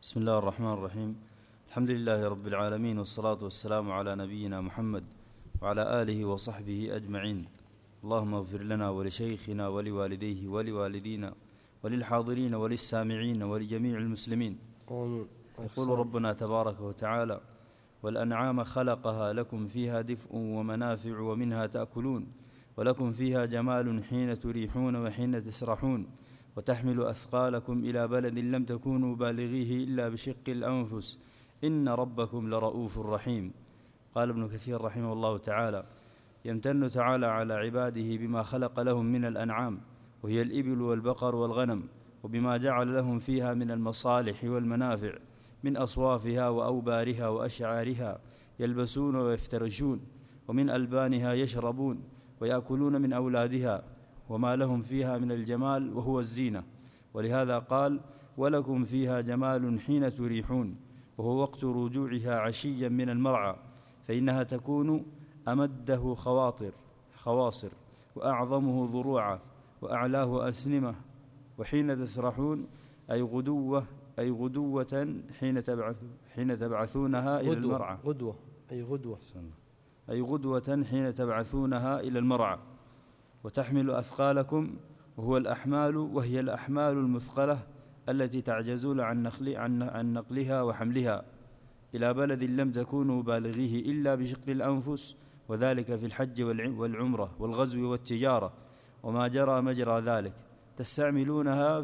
بسم الله الرحمن الرحيم. الحمد لله رب العالمين، والصلاة والسلام على نبينا محمد وعلى آله وصحبه أجمعين. اللهم اغفر لنا ولشيخنا ولوالديه ولوالدينا وللحاضرين وللسامعين ولجميع المسلمين. يقول ربنا تبارك وتعالى: والأنعام خلقها لكم فيها دفء ومنافع ومنها تأكلون ولكم فيها جمال حين تريحون وحين تسرحون وتحمل أثقالكم إلى بلد لم تكونوا بالغيه إلا بشق الأنفس إن ربكم لرؤوف رحيم. قال ابن كثير رحمه الله تعالى: يمتن تعالى على عباده بما خلق لهم من الأنعام، وهي الإبل والبقر والغنم، وبما جعل لهم فيها من المصالح والمنافع، من أصوافها وأوبارها وأشعارها يلبسون ويفترشون، ومن ألبانها يشربون، ويأكلون من أولادها، وما لهم فيها من الجمال وهو الزينة. ولهذا قال: ولكم فيها جمال حين تريحون، وهو وقت رجوعها عشيا من المرعى، فإنها تكون أمده خواصر وأعظمه ضروعا وأعلاه أسنمة. وحين تسرحون أي غدوة حين تبعثونها إلى المرعى، أي غدوة حين تبعثونها إلى المرعى. وتحمل أثقالكم، وهو الأحمال، وهي الأحمال المثقلة التي تعجزون عن نقلها وحملها إلى بلد لم تكونوا بالغيه إلا بشق الأنفس، وذلك في الحج والعمرة والغزو والتجارة وما جرى مجرى ذلك. تستعملونها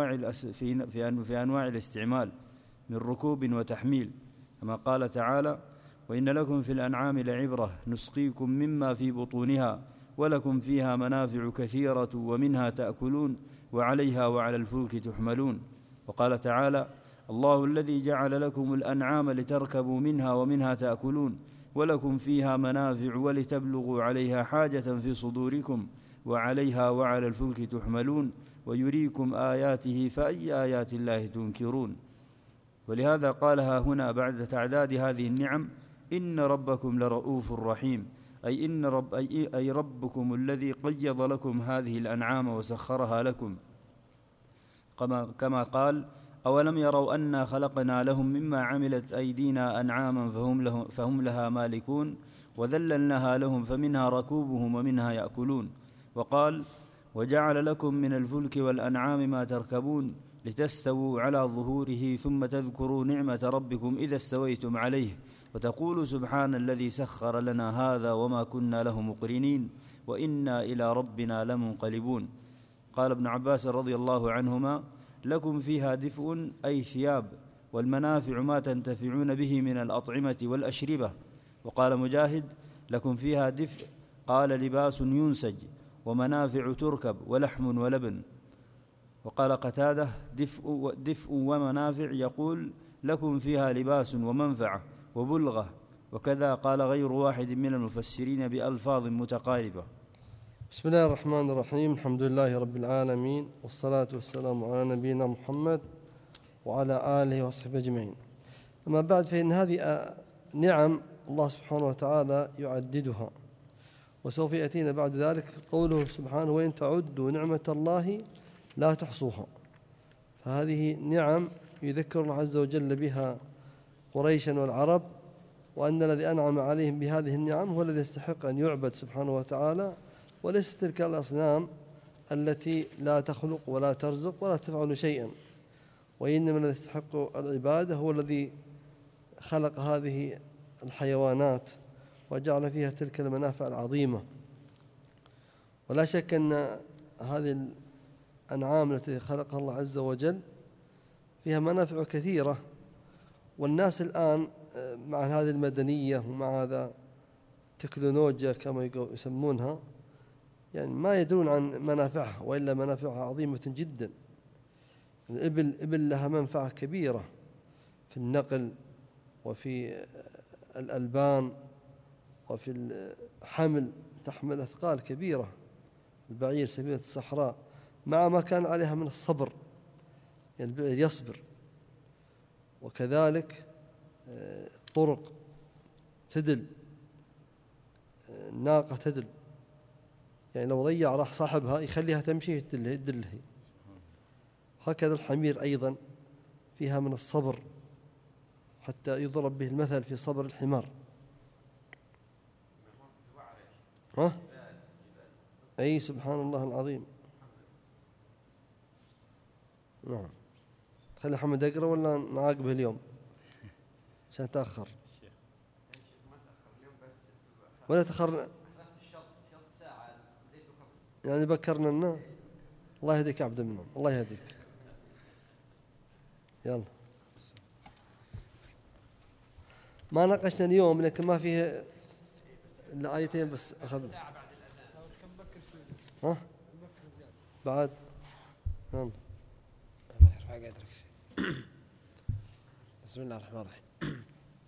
في أنواع الاستعمال من ركوب وتحميل، كما قال تعالى: وإن لكم في الأنعام لعبرة نسقيكم مما في بطونها ولكم فيها منافع كثيرة ومنها تأكلون وعليها وعلى الفلك تحملون. وقال تعالى: الله الذي جعل لكم الأنعام لتركبوا منها ومنها تأكلون ولكم فيها منافع ولتبلغوا عليها حاجة في صدوركم وعليها وعلى الفلك تحملون ويريكم آياته فأي آيات الله تنكرون. ولهذا قالها هنا بعد تعداد هذه النعم: إن ربكم لرؤوف رحيم، أي ربكم الذي قيض لكم هذه الأنعام وسخرها لكم، كما قال: أولم يروا أنا خلقنا لهم مما عملت أيدينا أنعاما فهم لها مالكون وذللناها لهم فمنها ركوبهم ومنها يأكلون. وقال: وجعل لكم من الفلك والأنعام ما تركبون لتستووا على ظهوره ثم تذكروا نعمة ربكم إذا استويتم عليه وتقولوا سبحان الذي سخر لنا هذا وما كنا له مقرنين وإنا إلى ربنا لمنقلبون. قال ابن عباس رضي الله عنهما: لكم فيها دفء أي ثياب، والمنافع ما تنتفعون به من الأطعمة والأشربة. وقال مجاهد: لكم فيها دفء، قال لباس ينسج ومنافع تركب ولحم ولبن. وقال قتادة: دفء ومنافع، يقول: لكم فيها لباس ومنفعة وبلغة. وكذا قال غير واحد من المفسرين بألفاظ متقاربة. بسم الله الرحمن الرحيم. الحمد لله رب العالمين، والصلاة والسلام على نبينا محمد وعلى آله وصحبه أجمعين. أما بعد، فإن هذه نعم الله سبحانه وتعالى يعددها، وسوف يأتينا بعد ذلك قوله سبحانه: وإن تعدوا نعمة الله لا تحصوها. فهذه نعم يذكر الله عز وجل بها قريشا والعرب، وأن الذي أنعم عليهم بهذه النعم هو الذي يستحق أن يعبد سبحانه وتعالى، وليس تلك الأصنام التي لا تخلق ولا ترزق ولا تفعل شيئا، وإنما الذي يستحق العبادة هو الذي خلق هذه الحيوانات وجعل فيها تلك المنافع العظيمة. ولا شك أن هذه الأنعام التي خلقها الله عز وجل فيها منافع كثيرة، والناس الآن مع هذه المدنية ومع هذا التكنولوجيا كما يسمونها، يعني ما يدرون عن منافعها، وإلا منافعها عظيمة جدا. الإبل لها منفعة كبيرة في النقل وفي الألبان وفي الحمل، تحمل أثقال كبيرة. البعير سفينة الصحراء مع ما كان عليها من الصبر، يعني البعير يصبر. وكذلك الطرق تدل، الناقة تدل، يعني لو ضيع راح صاحبها يخليها تمشي يدله. هكذا الحمير أيضا فيها من الصبر حتى يضرب به المثل في صبر الحمار. ها؟ أي سبحان الله العظيم. نعم. خلي حمد يقرأ ولا نعاقبه اليوم عشان تأخر؟ ولا تأخر يعني بكرنا لنا. الله يهديك يا عبد المنعم، الله يهديك. يلا ما ناقشنا اليوم لكن ما فيه إلا آيتين بس أخذنا. ها؟ بعد يلا. الله يرفع قدرك. بسم الله الرحمن الرحيم.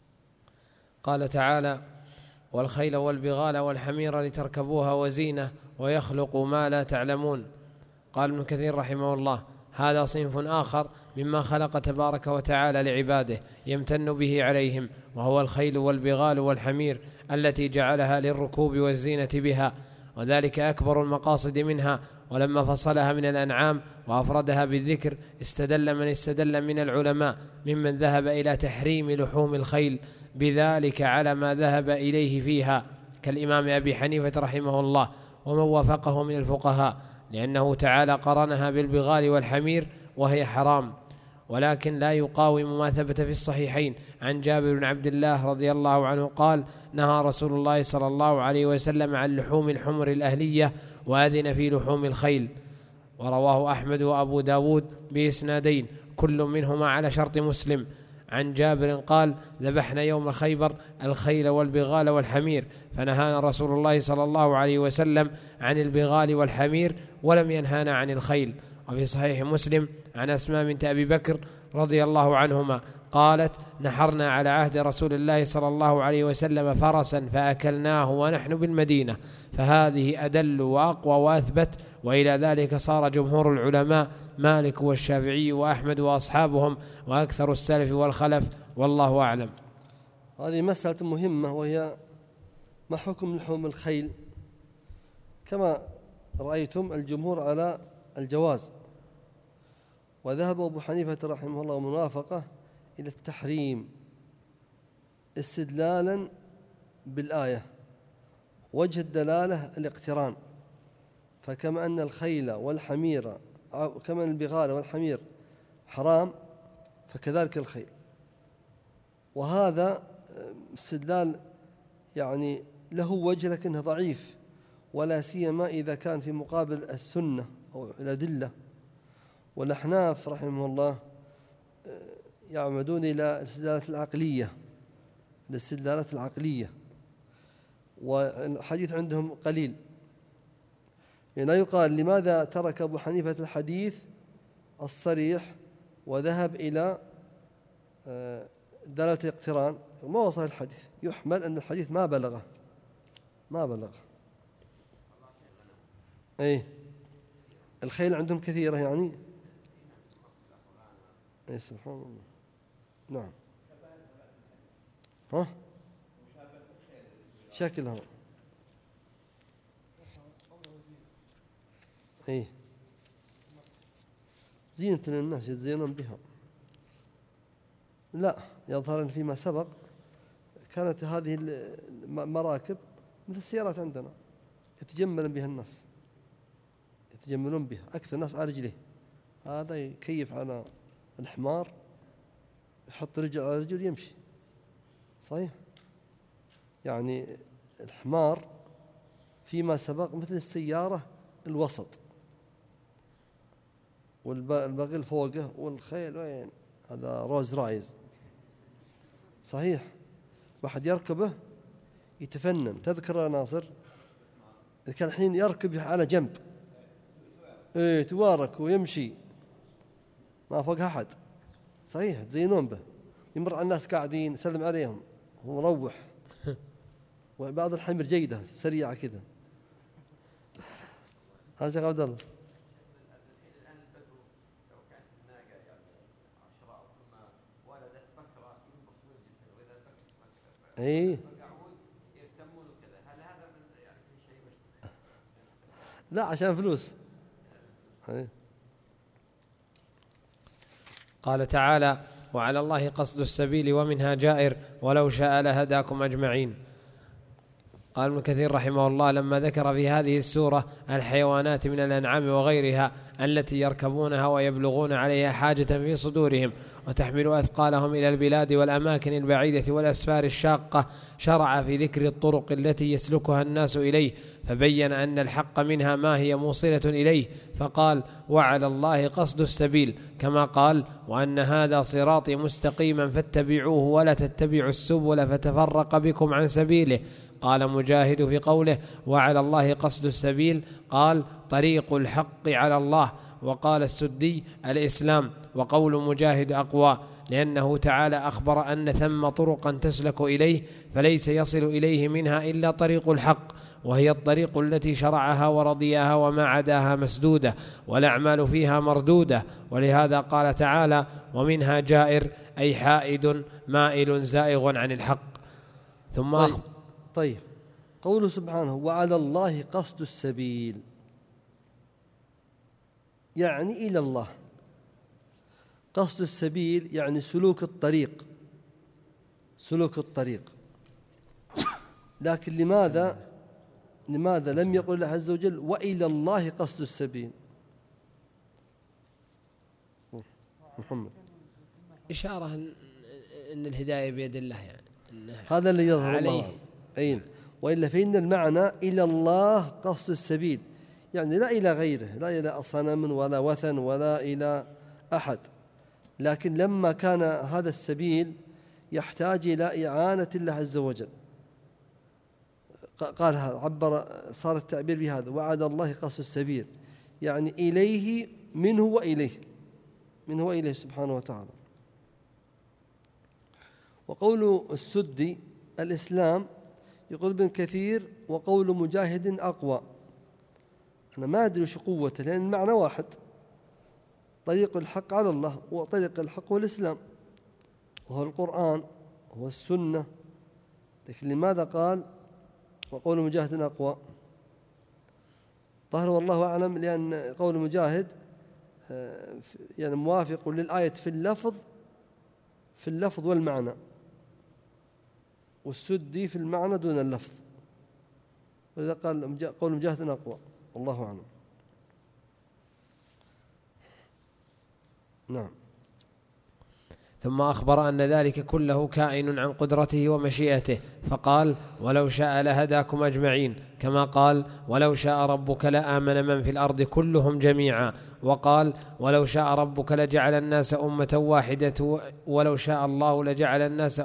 قال تعالى: والخيل والبغال والحمير لتركبوها وزينة ويخلق ما لا تعلمون. قال ابن كثير رحمه الله: هذا صنف آخر مما خلق تبارك وتعالى لعباده يمتن به عليهم، وهو الخيل والبغال والحمير التي جعلها للركوب والزينة بها، وذلك أكبر المقاصد منها. ولما فصلها من الأنعام وأفردها بالذكر استدل من استدل من العلماء ممن ذهب إلى تحريم لحوم الخيل بذلك على ما ذهب إليه فيها، كالإمام أبي حنيفة رحمه الله ومن وافقه من الفقهاء، لأنه تعالى قرنها بالبغال والحمير وهي حرام. ولكن لا يقاوم ما ثبت في الصحيحين عن جابر بن عبد الله رضي الله عنه قال: نهى رسول الله صلى الله عليه وسلم عن لحوم الحمر الأهلية وأذن في لحوم الخيل. ورواه أحمد وأبو داود بإسنادين كل منهما على شرط مسلم. عن جابر قال: ذبحنا يوم خيبر الخيل والبغال والحمير، فنهانا رسول الله صلى الله عليه وسلم عن البغال والحمير ولم ينهانا عن الخيل. وفي صحيح مسلم عن أسماء بنت أبي بكر رضي الله عنهما قالت: نحرنا على عهد رسول الله صلى الله عليه وسلم فرسا فأكلناه ونحن بالمدينة، فهذه أدل وأقوى وأثبت. وإلى ذلك صار جمهور العلماء مالك والشافعي وأحمد وأصحابهم وأكثر السلف والخلف، والله أعلم. هذه مسألة مهمة، وهي ما حكم لحوم الخيل؟ كما رأيتم الجمهور على الجواز، وذهب أبو حنيفة رحمه الله وموافقة إلى التحريم استدلالا بالآية. وجه الدلالة الاقتران، فكما أن الخيل والحمير كما أن البغال والحمير حرام فكذلك الخيل. وهذا استدلال يعني له وجه لكنه ضعيف، ولا سيما إذا كان في مقابل السنة أو الأدلة. والأحناف رحمه الله يعمدون إلى الاستدلالات العقلية، والحديث عندهم قليل. يعني يقال لماذا ترك أبو حنيفة الحديث الصريح وذهب إلى دلالة الاقتران؟ ما وصل الحديث، يحمل أن الحديث ما بلغ. أي الخيل عندهم كثيرة يعني. أي سبحان الله. نعم. ها شكلها أي زينة للناس يتزينون بها. لا، يظهر أن فيما سبق كانت هذه المراكب مثل السيارات عندنا يتجمل بها الناس، يتجملون بها. أكثر الناس على رجله، هذا يكيف على الحمار، يحط رجل على رجل يمشي. صحيح، يعني الحمار فيما سبق مثل السيارة الوسط، والبغل فوقه، والخيل وين هذا روز رايز. صحيح، واحد يركبه يتفنن. تذكر يا ناصر كان الحين يركب على جنب، توارك ويمشي ما فوق أحد. صحيح، تزينون به، يمر على الناس قاعدين يسلم عليهم ومروح. وبعض الحمير جيدة سريعة كذا. هذا شيخ عبد الله. اي لا، عشان فلوس. قال تعالى: وعلى الله قصد السبيل ومنها جائر ولو شاء لهداكم أجمعين. قال ابن كثير رحمه الله: لما ذكر في هذه السورة الحيوانات من الأنعام وغيرها التي يركبونها ويبلغون عليها حاجة في صدورهم وتحمل أثقالهم إلى البلاد والأماكن البعيدة والأسفار الشاقة، شرع في ذكر الطرق التي يسلكها الناس إليه، فبين أن الحق منها ما هي موصلة إليه، فقال: وعلى الله قصد السبيل، كما قال: وأن هذا صراطي مستقيما فاتبعوه ولا تتبعوا السبل فتفرق بكم عن سبيله. قال مجاهد في قوله: وعلى الله قصد السبيل، قال: طريق الحق على الله. وقال السدي: الإسلام. وقول مجاهد أقوى، لأنه تعالى أخبر أن ثم طرقا تسلك إليه فليس يصل إليه منها إلا طريق الحق، وهي الطريق التي شرعها ورضيها وما عداها مسدودة والأعمال فيها مردودة. ولهذا قال تعالى: ومنها جائر، أي حائد مائل زائغ عن الحق. ثم طيب قوله سبحانه: وعلى الله قصد السبيل، يعني إلى الله. قصد السبيل يعني سلوك الطريق، سلوك الطريق. لكن لماذا لم يقل الله عز وجل: وإلى الله قصد السبيل؟ محمد، إشارة أن الهداية بيد الله، يعني هذا اللي يظهر الله أين. وإلا فإن المعنى إلى الله قصد السبيل، يعني لا إلى غيره، لا إلى صنم ولا وثن ولا إلى أحد، لكن لما كان هذا السبيل يحتاج إلى إعانة الله عز وجل، قال صار التعبير بهذا: وعلى الله قصد السبيل، يعني إليه، منه وإليه سبحانه وتعالى. وقول السدي: الإسلام، يقول ابن كثير: وقول مجاهد أقوى. أنا ما أدري وش قوته، لأن المعنى واحد، طريق الحق على الله، وطريق الحق هو الإسلام وهو القرآن وهو السنة. لكن لماذا قال وقول مجاهد أقوى؟ ظاهر والله أعلم، لأن قول مجاهد يعني موافق للآية في اللفظ والمعنى، والسدي في المعنى دون اللفظ، ولذا قال قول مجاهد أقوى، والله أعلم. نعم. ثم أخبر أن ذلك كله كائن عن قدرته ومشيئته، فقال: ولو شاء لهداكم أجمعين، كما قال: ولو شاء ربك لآمن من في الأرض كلهم جميعا. وقال: ولو شاء ربك لجعل الناس أمة واحدة، ولو شاء الله لجعل الناس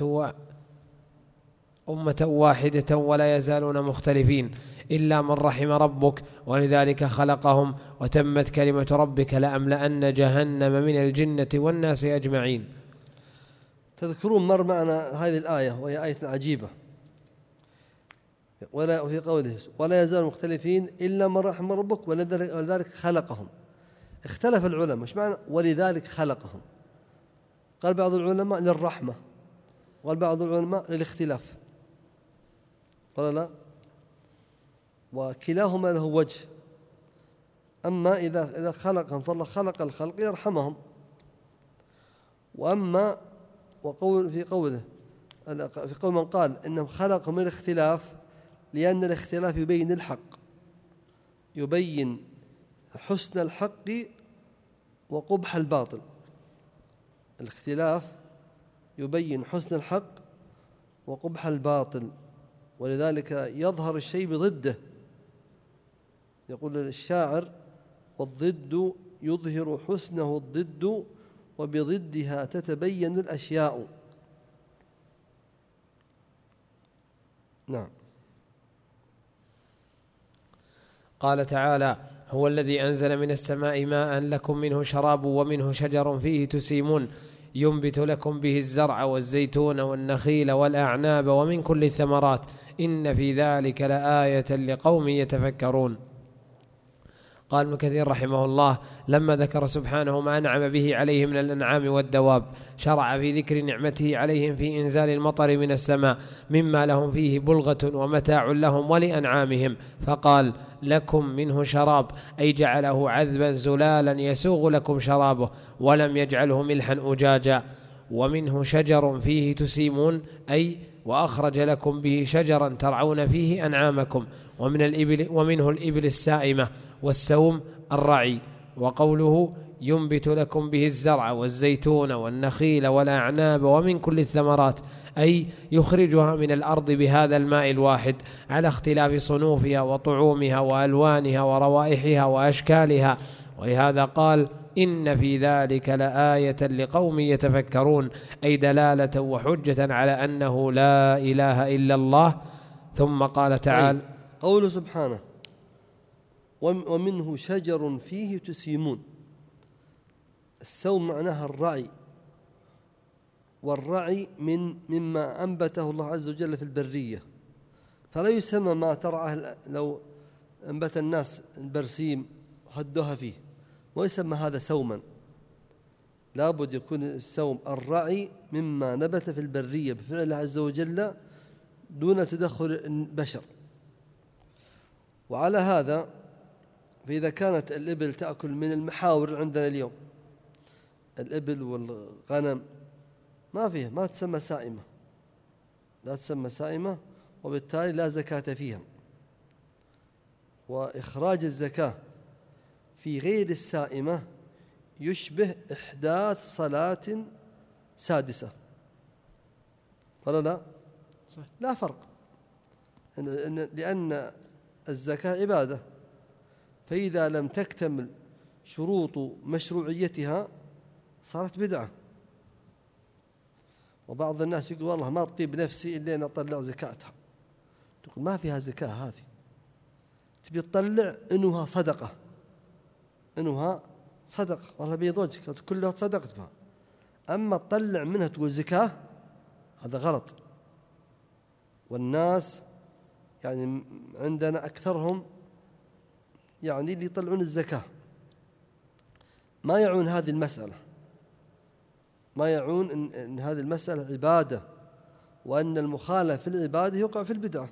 أمة واحدة ولا يزالون مختلفين إلا من رحم ربك، ولذلك خلقهم، وتمت كلمة ربك لأملأن جهنم من الجنة والناس أجمعين. تذكرون مر معنا هذه الآية، وهي آية عجيبة، وفي قوله: ولا يزالون مختلفين إلا من رحم ربك ولذلك خلقهم. اختلف العلماء ايش معنى ولذلك خلقهم. قال بعض العلماء للرحمة، وقال بعض العلماء للاختلاف، قال لا، وكلاهما له وجه. أما إذا خلقهم فالله خلق الخلق يرحمهم، وأما في قول من قال إنه خلقهم من الاختلاف، لأن الاختلاف يبين الحق، يبين حسن الحق وقبح الباطل. الاختلاف يبين حسن الحق وقبح الباطل، ولذلك يظهر الشيء بضده. يقول الشاعر: والضد يظهر حسنه الضد، وبضدها تتبين الأشياء. نعم. قال تعالى: هو الذي أنزل من السماء ماء لكم منه شراب ومنه شجر فيه تسيمون ينبت لكم به الزرع والزيتون والنخيل والأعناب ومن كل الثمرات إن في ذلك لآية لقوم يتفكرون. قال ابن كثير رحمه الله: لما ذكر سبحانه ما أنعم به عليه من الأنعام والدواب شرع في ذكر نعمته عليهم في إنزال المطر من السماء مما لهم فيه بلغة ومتاع لهم ولأنعامهم، فقال: لكم منه شراب، أي جعله عذبا زلالا يسوغ لكم شرابه، ولم يجعله ملحا أجاجا. ومنه شجر فيه تسيمون، أي وأخرج لكم به شجرا ترعون فيه أنعامكم. ومنه الإبل السائمة، والسوم الرعي. وقوله: ينبت لكم به الزرع والزيتون والنخيل والأعناب ومن كل الثمرات، أي يخرجها من الأرض بهذا الماء الواحد على اختلاف صنوفها وطعومها وألوانها وروائحها وأشكالها. ولهذا قال: إن في ذلك لآية لقوم يتفكرون، أي دلالة وحجة على أنه لا إله إلا الله. ثم قال تعالى: قوله سبحانه: ومنه شجر فيه تسيمون. السوم معناها الرعي، والرعي مما أنبته الله عز وجل في البرية، فلا يسمى ما ترعاه لو أنبت الناس البرسيم وهدوها فيه، ويسمى هذا سوما. لابد يكون السوم الرعي مما نبت في البرية بفعل الله عز وجل دون تدخل البشر. وعلى هذا فإذا كانت الإبل تأكل من المحاور عندنا اليوم، الإبل والغنم ما تسمى سائمة، لا تسمى سائمة، وبالتالي لا زكاة فيها. وإخراج الزكاة في غير السائمة يشبه إحداث صلاة سادسة، ولا لا؟ صحيح. لا فرق، لأن الزكاة عبادة، فإذا لم تكتمل شروط مشروعيتها صارت بدعة. وبعض الناس يقول: والله ما أطيب نفسي إلا أن أطلع زكاتها. تقول: ما فيها زكاة هذه، تبي تطلع إنها صدقة، إنها صدقة، والله بيد وجهك كلها تصدقت بها. أما تطلع منها تقول زكاة، هذا غلط. والناس يعني عندنا أكثرهم يعني اللي يطلعون الزكاة ما يعون هذه المسألة، ما يعون إن هذه المسألة عبادة، وأن المخالف في العبادة يقع في البدعة.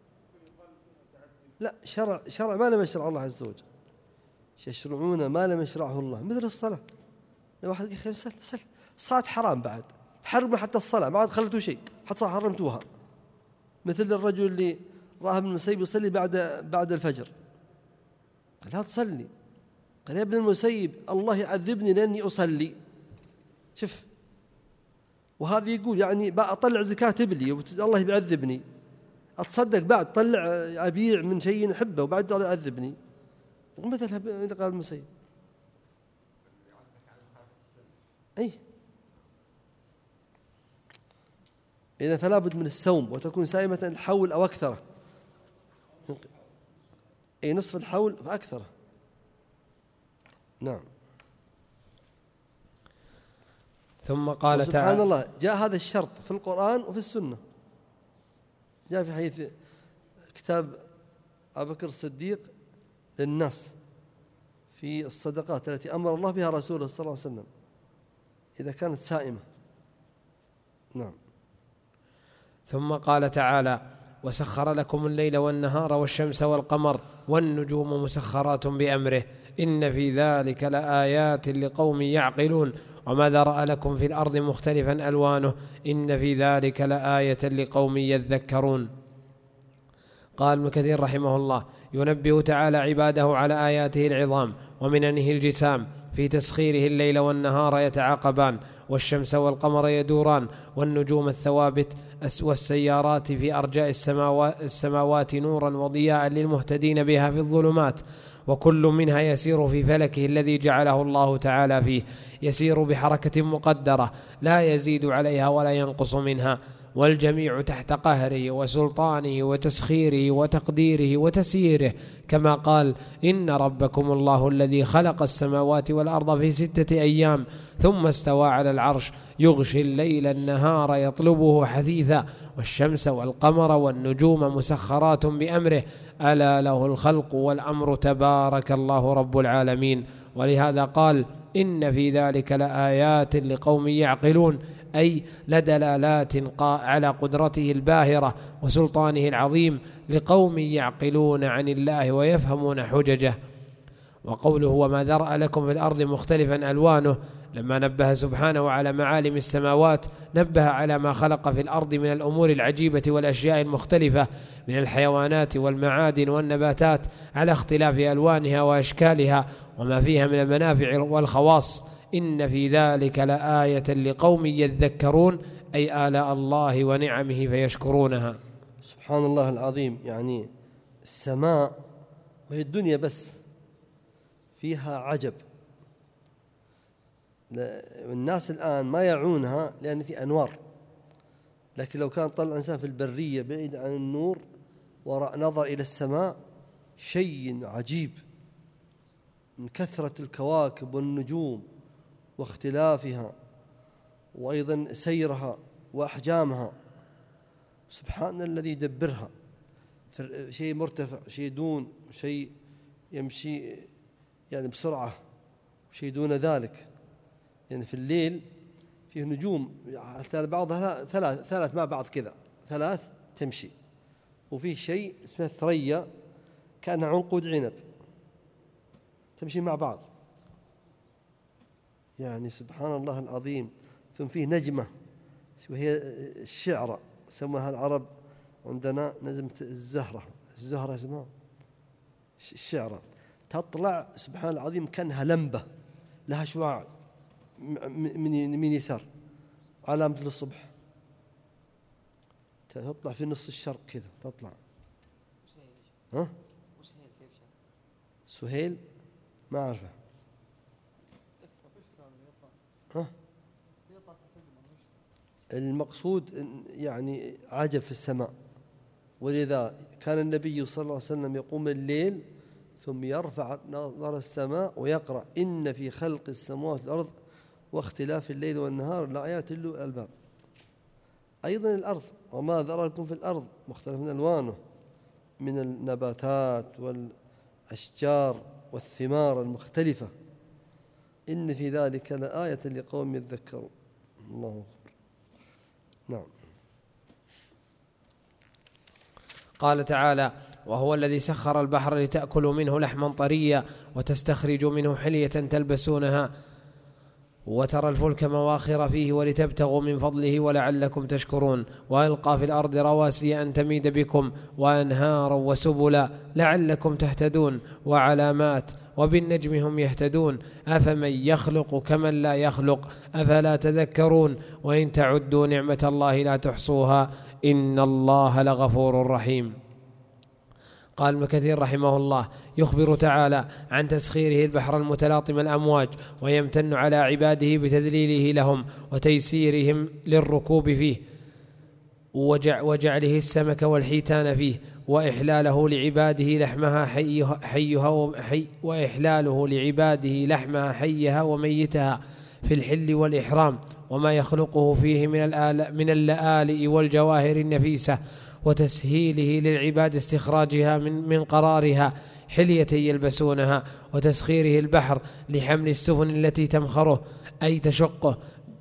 لا، شرع ما لم يشرع الله عز وجل، يشرعون ما لم يشرعه الله، مثل الصلاة. لو واحد يقول: سل الصلاة حرام، بعد تحرموا حتى الصلاة، ما عاد خلتوا شيء، حتى حرمتوها. مثل الرجل اللي راه ابن المسيب يصلي بعد الفجر، قال: لا تصلي. قال: يا ابن المسيب الله يعذبني لأني أصلي. شوف، وهذا يقول يعني أطلع زكاة إبلي الله بيعذبني، أتصدق بعد طلع أبيع من شيء نحبه وبعد الله يعذبني، مثل قال المسيب. أي إذا فلا بد من السوم، وتكون سائمة الحول أو أكثر، أي نصف الحول فأكثر. نعم. ثم قال تعالى: سبحان الله، جاء هذا الشرط في القرآن وفي السنة. جاء في حديث كتاب أبو بكر الصديق للناس في الصدقات التي أمر الله بها رسوله صلى الله عليه وسلم إذا كانت سائمة. نعم. ثم قال تعالى: وسخر لكم الليل والنهار والشمس والقمر والنجوم مسخرات بأمره إن في ذلك لآيات لقوم يعقلون وما ذرأ لكم في الأرض مختلفا ألوانه إن في ذلك لآية لقوم يذكرون. قال ابن كثير رحمه الله: ينبه تعالى عباده على آياته العظام ومننه الجسام في تسخيره الليل والنهار يتعاقبان، والشمس والقمر يدوران، والنجوم الثوابت والسيارات في أرجاء السماوات نورا وضياء للمهتدين بها في الظلمات، وكل منها يسير في فلكه الذي جعله الله تعالى فيه، يسير بحركة مقدرة لا يزيد عليها ولا ينقص منها. والجميع تحت قهره وسلطانه وتسخيره وتقديره وتسييره، كما قال: إن ربكم الله الذي خلق السماوات والأرض في 6 أيام ثم استوى على العرش يغشي الليل النهار يطلبه حثيثا والشمس والقمر والنجوم مسخرات بأمره ألا له الخلق والأمر تبارك الله رب العالمين. ولهذا قال: إن في ذلك لآيات لقوم يعقلون، أي لدلالات على قدرته الباهرة وسلطانه العظيم لقوم يعقلون عن الله ويفهمون حججه. وقوله: وما ذرأ لكم في الأرض مختلفا ألوانه، لما نبه سبحانه على معالم السماوات نبه على ما خلق في الأرض من الأمور العجيبة والأشياء المختلفة من الحيوانات والمعادن والنباتات على اختلاف ألوانها وأشكالها وما فيها من المنافع والخواص. إن في ذلك لآية لقوم يذكرون، أي آلاء الله ونعمه فيشكرونها. سبحان الله العظيم. يعني السماء وهي الدنيا بس فيها عجب، الناس الآن ما يعونها لأن في أنوار، لكن لو كان طلع الإنسان في البرية بعيد عن النور ونظر إلى السماء شيء عجيب من كثرة الكواكب والنجوم واختلافها وأيضا سيرها وأحجامها. سبحان الذي يدبرها، شيء مرتفع، شيء دون، شيء يمشي يعني بسرعة، شيء دون ذلك. يعني في الليل فيه نجوم بعضها ثلاث مع بعض كذا، 3 تمشي، وفيه شيء اسمه ثريا كأنها عنقود عنب تمشي مع بعض. يعني سبحان الله العظيم. ثم فيه نجمة وهي الشعرة، سموها العرب عندنا نجمة الزهرة اسمها الشعرة، تطلع سبحان الله العظيم كأنها لمبة لها شعاع من يسار علامة للصبح، تطلع في نص الشرق كذا تطلع. ها؟ سهيل ما أعرفه. ها؟ المقصود يعني عجب في السماء. ولذا كان النبي صلى الله عليه وسلم يقوم الليل ثم يرفع نظر السماء ويقرأ: إن في خلق السماوات والأرض واختلاف الليل والنهار لآيات لأولي الألباب. أيضا الأرض: وما ذرأ لكم في الأرض مختلف من ألوانه من النباتات والأشجار والثمار المختلفة إن في ذلك لآية لقوم يذكرون. الله أكبر. نعم. قال تعالى: وهو الذي سخر البحر لتأكلوا منه لحما طريا وتستخرجوا منه حلية تلبسونها وترى الفلك مواخر فيه ولتبتغوا من فضله ولعلكم تشكرون، وألقى في الأرض رواسي أن تميد بكم وأنهارا وسبلا لعلكم تهتدون وعلامات وبالنجم هم يهتدون أفمن يخلق كمن لا يخلق أفلا تذكرون وإن تعدوا نعمة الله لا تحصوها إن الله لغفور رحيم. قال ابن كثير رحمه الله: يخبر تعالى عن تسخيره البحر المتلاطم الأمواج ويمتن على عباده بتذليله لهم وتيسيرهم للركوب فيه وجعله السمك والحيتان فيه وإحلاله لعباده لحمها حيها وميتها في الحل والإحرام وما يخلقه فيه من اللآلئ والجواهر النفيسة وتسهيله للعباد استخراجها من قرارها حلية يلبسونها وتسخيره البحر لحمل السفن التي تمخره أي تشقه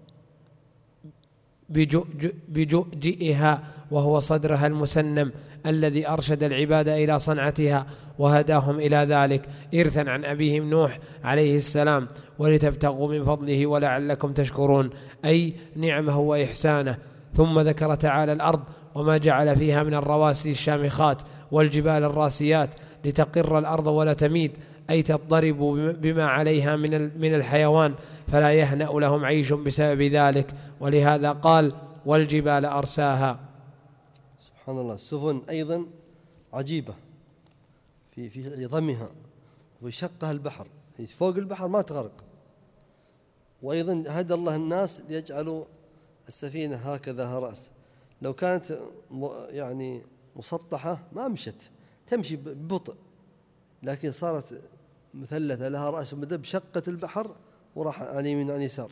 بجؤجئها وهو صدرها المسنم الذي أرشد العباد إلى صنعتها وهداهم إلى ذلك إرثا عن أبيهم نوح عليه السلام ولتبتغوا من فضله ولعلكم تشكرون أي نعمه وإحسانه. ثم ذكر تعالى الأرض وما جعل فيها من الرواسي الشامخات والجبال الراسيات لتقر الأرض ولا تميد أي تضطرب بما عليها من الحيوان فلا يهنأ لهم عيش بسبب ذلك، ولهذا قال: والجبال أرساها. سبحان الله. السفن أيضا عجيبة في عظمها وشقها البحر، فوق البحر ما تغرق. وأيضا هدى الله الناس ليجعلوا السفينة هكذا رأس لو كانت يعني مسطحة ما مشت، تمشي ببطء، لكن صارت مثلثة لها رأس ومدب، شقت البحر وراح عن يمين عن يسار.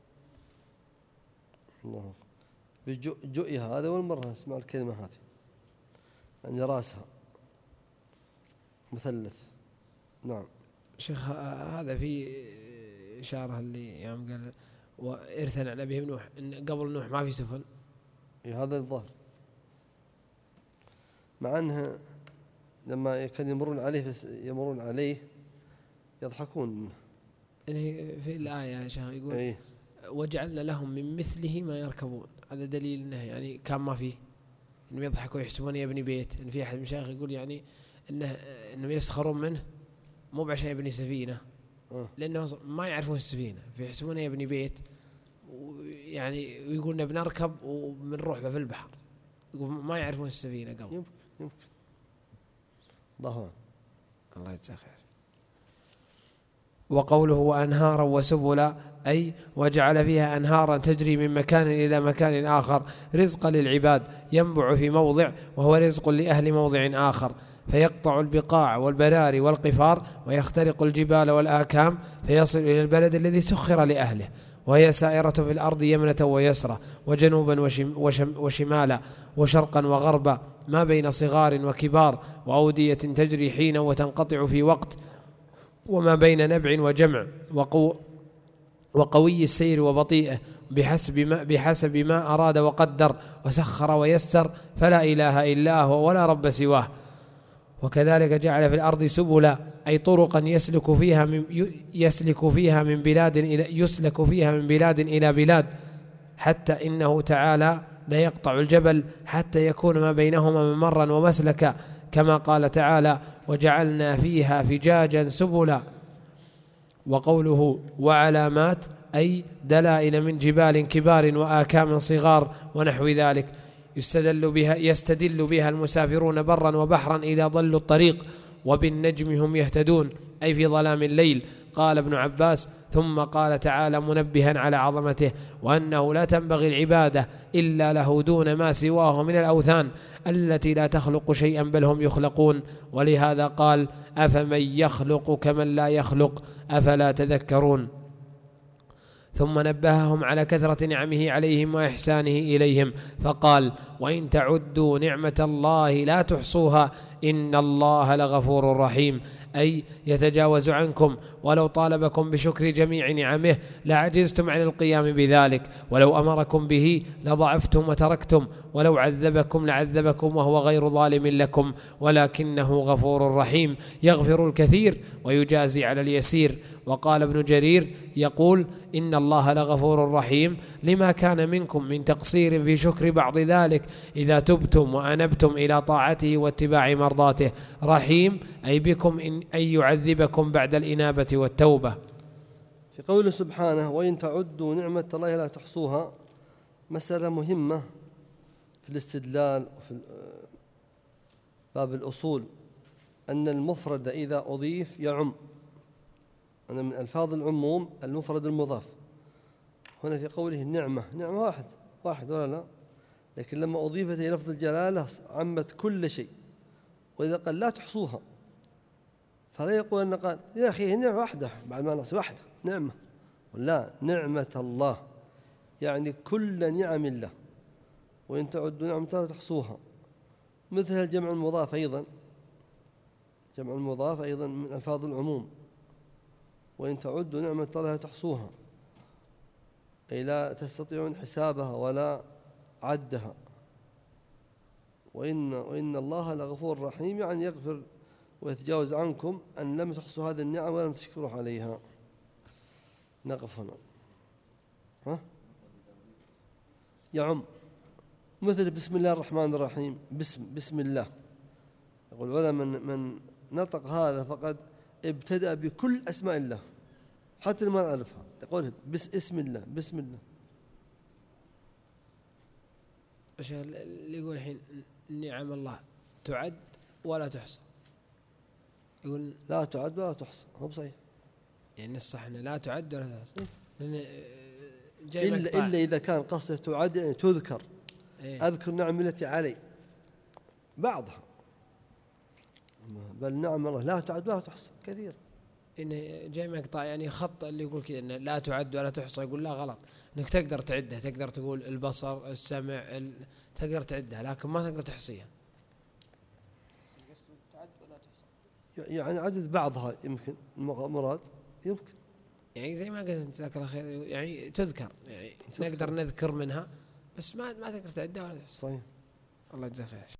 الله بجؤها، هذا أول مرة أسمع الكلمة هذه، يعني رأسها مثلث. نعم شيخ، هذا في إشارة اللي يوم قال وإرثا عن أبيهم نوح، إن قبل نوح ما في سفن. هذا الظاهر، مع أنها لما كانوا يمرون عليه يضحكون. في الآية يا شيخ يقول وجعلنا لهم من مثله ما يركبون، هذا دليل انه يعني كان ما فيه، انهم يضحكوا يحسبون يبني بيت. إن في احد المشايخ يقول يعني انهم يسخرون منه مو بعشان يبني سفينه، لانه ما يعرفون السفينه فيحسبونه يبني بيت، يعني ويقولنا بنركب وبنروح في البحر، يقول ما يعرفون السفينه قبل. يمكن الله يجزاه خير. وقوله وأنهارا وسبلا، أي وجعل فيها أنهارا تجري من مكان إلى مكان آخر رزقا للعباد، ينبع في موضع وهو رزق لأهل موضع آخر، فيقطع البقاع والبراري والقفار ويخترق الجبال والآكام فيصل إلى البلد الذي سخر لأهله، وهي سائرة في الأرض يمنة ويسرة وجنوبا وشمالا وشرقا وغربا، ما بين صغار وكبار، وأودية تجري حينا وتنقطع في وقت، وما بين نبع وجمع، وقوي السير وبطيئه، بحسب ما أراد وقدر، وسخر ويسر، فلا إله إلا هو ولا رب سواه. وكذلك جعل في الأرض سبلا، أي طرقا يسلك فيها من بلاد إلى بلاد، حتى إنه تعالى لا يقطع الجبل حتى يكون ما بينهما ممرا ومسلكا، كما قال تعالى وجعلنا فيها فجاجا سبلا. وقوله وعلامات، أي دلائل من جبال كبار وآكام صغار ونحو ذلك، يستدل بها المسافرون برا وبحرا إذا ضلوا الطريق، وبالنجم هم يهتدون، أي في ظلام الليل. قال ابن عباس ثم قال تعالى منبها على عظمته وأنه لا تنبغي العبادة إلا له دون ما سواه من الأوثان التي لا تخلق شيئا بل هم يخلقون، ولهذا قال أفمن يخلق كمن لا يخلق أفلا تذكرون. ثم نبههم على كثرة نعمه عليهم وإحسانه إليهم فقال وإن تعدوا نعمة الله لا تحصوها إن الله لغفور رحيم، أي يتجاوز عنكم، ولو طالبكم بشكر جميع نعمه لعجزتم عن القيام بذلك، ولو أمركم به لضعفتم وتركتم، ولو عذبكم لعذبكم وهو غير ظالم لكم، ولكنه غفور رحيم يغفر الكثير ويجازي على اليسير. وقال ابن جرير يقول إن الله لغفور رحيم لما كان منكم من تقصير في شكر بعض ذلك إذا تبتم وأنبتم إلى طاعته واتباع مرضاته، رحيم أي بكم أن يعذبكم بعد الإنابة والتوبة. في قوله سبحانه وإن تعدوا نعمة الله لا تحصوها، مسألة مهمة في الاستدلال وفي باب الأصول، أن المفرد إذا أضيف يعم، أنا من ألفاظ العموم المفرد المضاف. هنا في قوله النعمة، نعمة واحد ولا لا، لكن لما أضيفت إلى لفظ الجلالة عمت كل شيء. وإذا قال لا تحصوها فلا يقول أن قال يا أخي نعمة واحدة بعد ما نص واحدة نعمة، لا، نعمة الله يعني كل نعم الله، وإن تعدوا نعمة لا تحصوها. مثل الجمع المضاف أيضا، جمع المضاف أيضا من ألفاظ العموم، وإن تعدوا نعمة الله لا تحصوها، أي لا تستطيعون حسابها ولا عدها. وإن الله لغفور رحيم يعني يغفر ويتجاوز عنكم أن لم تحصوا هذه النعم ولم تشكروا عليها. نقف هنا. يعم، مثل بسم الله الرحمن الرحيم، بسم الله، يقول العلماء من نطق هذا فقد ابتدأ بكل أسماء الله حتى ما نعرفها، يقول اسم الله، بسم الله. اللي يقول الحين نعم الله تعد ولا تحصى، يقول لا تعد ولا تحصى، هو بصحيح، يعني الصح انه لا تعد ولا تحصى، إلا إذا كان قصده تعد يعني تذكر، أذكر نعم التي علي بعضها، بل نعم الله لا تعد ولا تحصى كثير. إن جاي مقطع يعني خط اللي يقول كذا إن لا تعد ولا تحصى، يقول لا غلط، إنك تقدر تعدها، تقدر تقول البصر السمع تقدر تعدها لكن ما تقدر تحصيها. يعني عدد بعضها يمكن مراد يمكن، يعني زي ما قلت جزاك الله خير، يعني تذكر، يعني نقدر نذكر منها بس ما تقدر تعدها ولا تحصيها. صحيح. الله يجزاك خير.